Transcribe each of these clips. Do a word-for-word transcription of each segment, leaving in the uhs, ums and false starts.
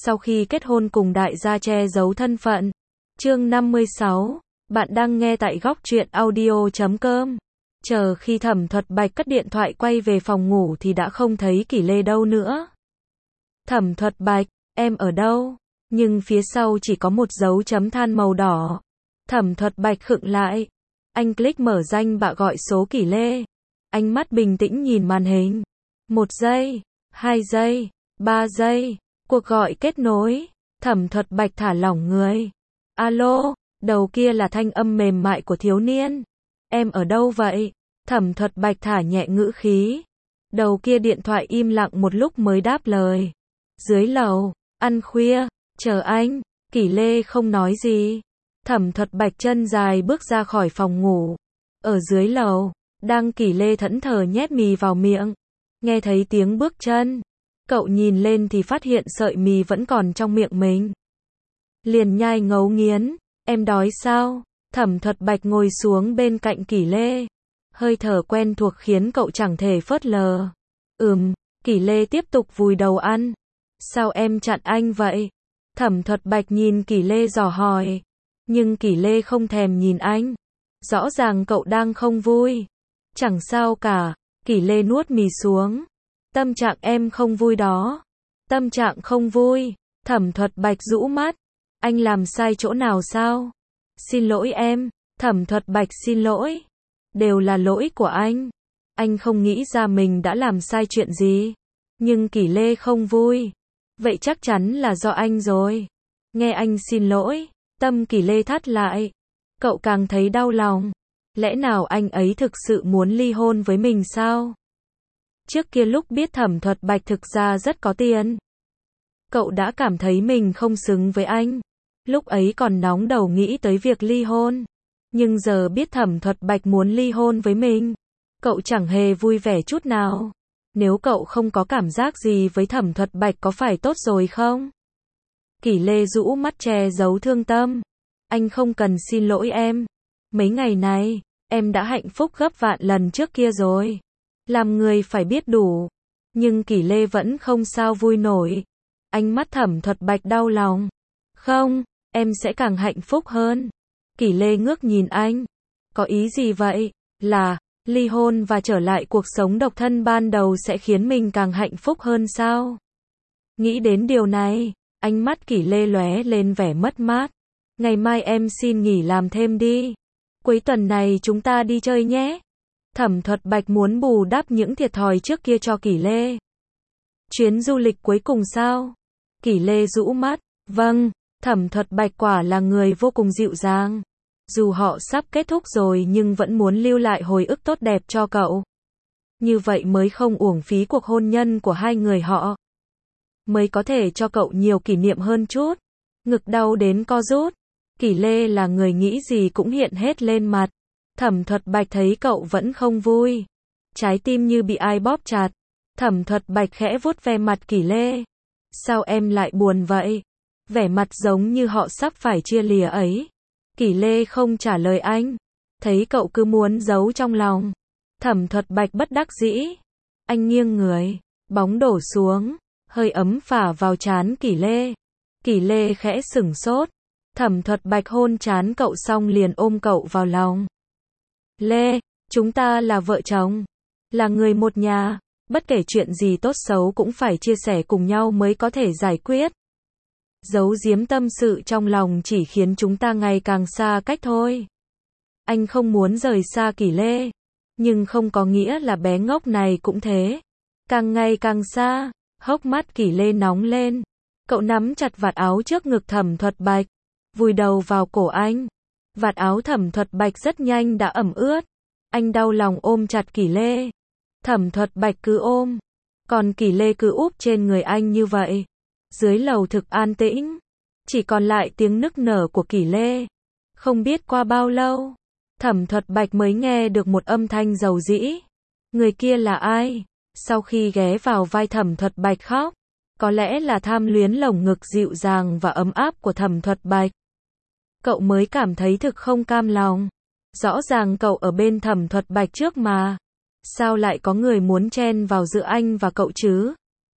sau khi kết hôn cùng đại gia che giấu thân phận. Chương năm mươi sáu, bạn đang nghe tại góc truyện audio chấm com. Chờ khi Thẩm Thuật Bạch cất điện thoại quay về phòng ngủ thì đã không thấy Kỷ Lê đâu nữa. Thẩm Thuật Bạch, em ở đâu? Nhưng phía sau chỉ có một dấu chấm than màu đỏ. Thẩm Thuật Bạch khựng lại. Anh click mở danh bạ gọi số Kỷ Lê. Ánh mắt bình tĩnh nhìn màn hình. Một giây, hai giây, ba giây. Cuộc gọi kết nối. Thẩm Thuật Bạch thả lỏng người. Alo, đầu kia là thanh âm mềm mại của thiếu niên. Em ở đâu vậy? Thẩm Thuật Bạch thả nhẹ ngữ khí. Đầu kia điện thoại im lặng một lúc mới đáp lời. Dưới lầu, ăn khuya, chờ anh. Kỷ Lê không nói gì. Thẩm Thuật Bạch chân dài bước ra khỏi phòng ngủ. Ở dưới lầu, đang Kỷ Lê thẫn thờ nhét mì vào miệng. Nghe thấy tiếng bước chân. Cậu nhìn lên thì phát hiện sợi mì vẫn còn trong miệng mình. Liền nhai ngấu nghiến. Em đói sao? Thẩm Thuật Bạch ngồi xuống bên cạnh Kỷ Lê. Hơi thở quen thuộc khiến cậu chẳng thể phớt lờ. Ừm, Kỷ Lê tiếp tục vùi đầu ăn. Sao em chặn anh vậy? Thẩm Thuật Bạch nhìn Kỷ Lê dò hỏi. Nhưng Kỷ Lê không thèm nhìn anh. Rõ ràng cậu đang không vui. Chẳng sao cả. Kỷ Lê nuốt mì xuống. Tâm trạng em không vui đó. Tâm trạng không vui. Thẩm Thuật Bạch rũ mắt. Anh làm sai chỗ nào sao? Xin lỗi em. Thẩm Thuật Bạch xin lỗi. Đều là lỗi của anh. Anh không nghĩ ra mình đã làm sai chuyện gì. Nhưng Kỷ Lê không vui. Vậy chắc chắn là do anh rồi. Nghe anh xin lỗi. Tâm Kỷ Lê thắt lại. Cậu càng thấy đau lòng. Lẽ nào anh ấy thực sự muốn ly hôn với mình sao? Trước kia lúc biết Thẩm Thuật Bạch thực ra rất có tiền. Cậu đã cảm thấy mình không xứng với anh. Lúc ấy còn nóng đầu nghĩ tới việc ly hôn. Nhưng giờ biết Thẩm Thuật Bạch muốn ly hôn với mình. Cậu chẳng hề vui vẻ chút nào. Nếu cậu không có cảm giác gì với Thẩm Thuật Bạch có phải tốt rồi không? Kỷ Lê rũ mắt che giấu thương tâm. Anh không cần xin lỗi em. Mấy ngày này, em đã hạnh phúc gấp vạn lần trước kia rồi. Làm người phải biết đủ. Nhưng Kỷ Lê vẫn không sao vui nổi. Ánh mắt Thẩm Thuật Bạch đau lòng. Không, em sẽ càng hạnh phúc hơn. Kỷ Lê ngước nhìn anh. Có ý gì vậy? Là, ly hôn và trở lại cuộc sống độc thân ban đầu sẽ khiến mình càng hạnh phúc hơn sao? Nghĩ đến điều này, ánh mắt Kỷ Lê lóe lên vẻ mất mát. Ngày mai em xin nghỉ làm thêm đi. Cuối tuần này chúng ta đi chơi nhé. Thẩm Thuật Bạch muốn bù đắp những thiệt thòi trước kia cho Kỷ Lê. Chuyến du lịch cuối cùng sao? Kỷ Lê rũ mắt. Vâng, Thẩm Thuật Bạch quả là người vô cùng dịu dàng. Dù họ sắp kết thúc rồi nhưng vẫn muốn lưu lại hồi ức tốt đẹp cho cậu. Như vậy mới không uổng phí cuộc hôn nhân của hai người họ. Mới có thể cho cậu nhiều kỷ niệm hơn chút. Ngực đau đến co rút. Kỷ Lê là người nghĩ gì cũng hiện hết lên mặt. Thẩm Thuật Bạch thấy cậu vẫn không vui. Trái tim như bị ai bóp chặt. Thẩm Thuật Bạch khẽ vuốt ve mặt Kỷ Lê. Sao em lại buồn vậy? Vẻ mặt giống như họ sắp phải chia lìa ấy. Kỷ Lê không trả lời anh. Thấy cậu cứ muốn giấu trong lòng. Thẩm Thuật Bạch bất đắc dĩ. Anh nghiêng người. Bóng đổ xuống. Hơi ấm phả vào trán Kỷ Lê. Kỷ Lê khẽ sửng sốt. Thẩm Thuật Bạch hôn trán cậu xong liền ôm cậu vào lòng. Lê, chúng ta là vợ chồng. Là người một nhà. Bất kể chuyện gì tốt xấu cũng phải chia sẻ cùng nhau mới có thể giải quyết. Giấu giếm tâm sự trong lòng chỉ khiến chúng ta ngày càng xa cách thôi. Anh không muốn rời xa Kỷ Lê. Nhưng không có nghĩa là bé ngốc này cũng thế. Càng ngày càng xa. Hốc mắt Kỷ Lê nóng lên. Cậu nắm chặt vạt áo trước ngực Thẩm Thuật Bạch. Vùi đầu vào cổ anh. Vạt áo Thẩm Thuật Bạch rất nhanh đã ẩm ướt. Anh đau lòng ôm chặt Kỷ Lê. Thẩm Thuật Bạch cứ ôm. Còn Kỷ Lê cứ úp trên người anh như vậy. Dưới lầu thực an tĩnh. Chỉ còn lại tiếng nức nở của Kỷ Lê. Không biết qua bao lâu. Thẩm Thuật Bạch mới nghe được một âm thanh dầu dĩ. Người kia là ai? Sau khi ghé vào vai Thẩm Thuật Bạch khóc. Có lẽ là tham luyến lồng ngực dịu dàng và ấm áp của Thẩm Thuật Bạch. Cậu mới cảm thấy thực không cam lòng. Rõ ràng cậu ở bên Thẩm Thuật Bạch trước mà. Sao lại có người muốn chen vào giữa anh và cậu chứ?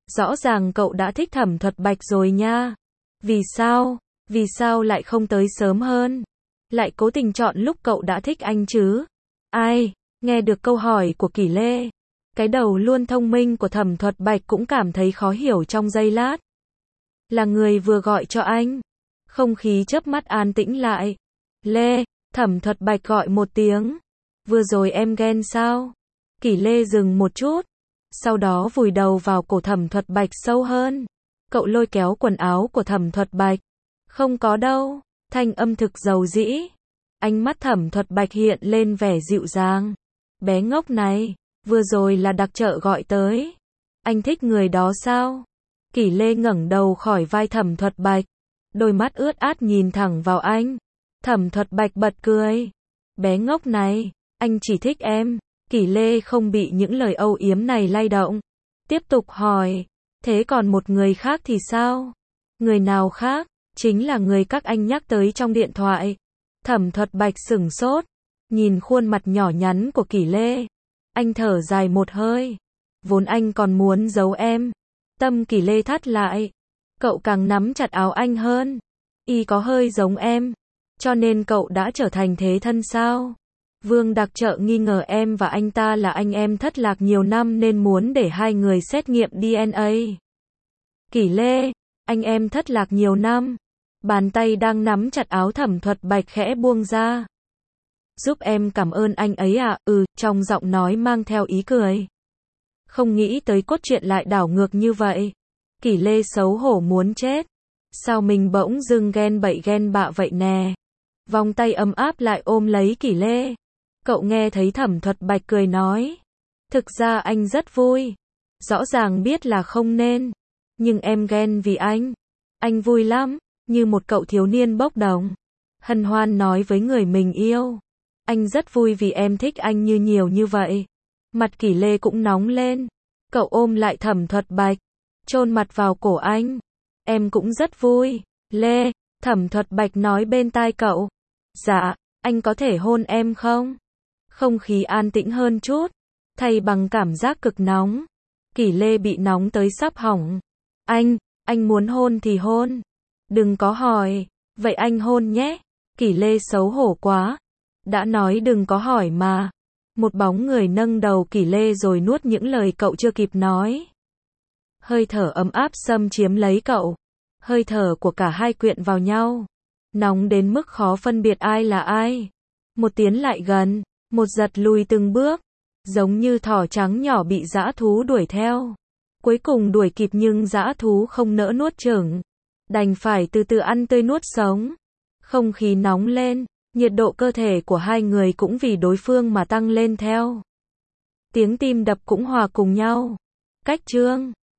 Rõ ràng cậu đã thích Thẩm Thuật Bạch rồi nha. Vì sao? Vì sao lại không tới sớm hơn? Lại cố tình chọn lúc cậu đã thích anh chứ? Ai? Nghe được câu hỏi của Kỷ Lê, cái đầu luôn thông minh của Thẩm Thuật Bạch cũng cảm thấy khó hiểu trong giây lát. Là người vừa gọi cho anh. Không khí chớp mắt an tĩnh lại. Lê, Thẩm Thuật Bạch gọi một tiếng. Vừa rồi em ghen sao? Kỷ Lê dừng một chút, sau đó vùi đầu vào cổ Thẩm Thuật Bạch sâu hơn. Cậu lôi kéo quần áo của Thẩm Thuật Bạch. Không có đâu, thanh âm thực dầu dĩ. Ánh mắt Thẩm Thuật Bạch hiện lên vẻ dịu dàng. Bé ngốc này, vừa rồi là đặc trợ gọi tới. Anh thích người đó sao? Kỷ Lê ngẩng đầu khỏi vai Thẩm Thuật Bạch, đôi mắt ướt át nhìn thẳng vào anh. Thẩm Thuật Bạch bật cười. Bé ngốc này, anh chỉ thích em. Kỷ Lê không bị những lời âu yếm này lay động. Tiếp tục hỏi, thế còn một người khác thì sao? Người nào khác? Chính là người các anh nhắc tới trong điện thoại. Thẩm Thuật Bạch sửng sốt, nhìn khuôn mặt nhỏ nhắn của Kỷ Lê. Anh thở dài một hơi. Vốn anh còn muốn giấu em. Tâm Kỷ Lê thắt lại. Cậu càng nắm chặt áo anh hơn. Y có hơi giống em. Cho nên cậu đã trở thành thế thân sao? Vương đặc trợ nghi ngờ em và anh ta là anh em thất lạc nhiều năm nên muốn để hai người xét nghiệm đê en a. Kỷ Lê, anh em thất lạc nhiều năm. Bàn tay đang nắm chặt áo Thẩm Thuật Bạch khẽ buông ra. Giúp em cảm ơn anh ấy à? Ừ, trong giọng nói mang theo ý cười. Không nghĩ tới cốt truyện lại đảo ngược như vậy. Kỷ Lê xấu hổ muốn chết. Sao mình bỗng dưng ghen bậy ghen bạ vậy nè? Vòng tay ấm áp lại ôm lấy Kỷ Lê. Cậu nghe thấy Thẩm Thuật Bạch cười nói. Thực ra anh rất vui. Rõ ràng biết là không nên. Nhưng em ghen vì anh. Anh vui lắm. Như một cậu thiếu niên bốc đồng. Hân hoan nói với người mình yêu. Anh rất vui vì em thích anh như nhiều như vậy. Mặt Kỷ Lê cũng nóng lên. Cậu ôm lại Thẩm Thuật Bạch, chôn mặt vào cổ anh. Em cũng rất vui. Lê, Thẩm Thuật Bạch nói bên tai cậu. Dạ, anh có thể hôn em không? Không khí an tĩnh hơn chút, thay bằng cảm giác cực nóng. Kỷ Lê bị nóng tới sắp hỏng. Anh, anh muốn hôn thì hôn. Đừng có hỏi. Vậy anh hôn nhé. Kỷ Lê xấu hổ quá. Đã nói đừng có hỏi mà. Một bóng người nâng đầu Kỷ Lê rồi nuốt những lời cậu chưa kịp nói. Hơi thở ấm áp xâm chiếm lấy cậu. Hơi thở của cả hai quyện vào nhau. Nóng đến mức khó phân biệt ai là ai. Một tiến lại gần, một giật lùi từng bước. Giống như thỏ trắng nhỏ bị dã thú đuổi theo. Cuối cùng đuổi kịp nhưng dã thú không nỡ nuốt chửng. Đành phải từ từ ăn tươi nuốt sống. Không khí nóng lên, nhiệt độ cơ thể của hai người cũng vì đối phương mà tăng lên theo. Tiếng tim đập cũng hòa cùng nhau. Cách chương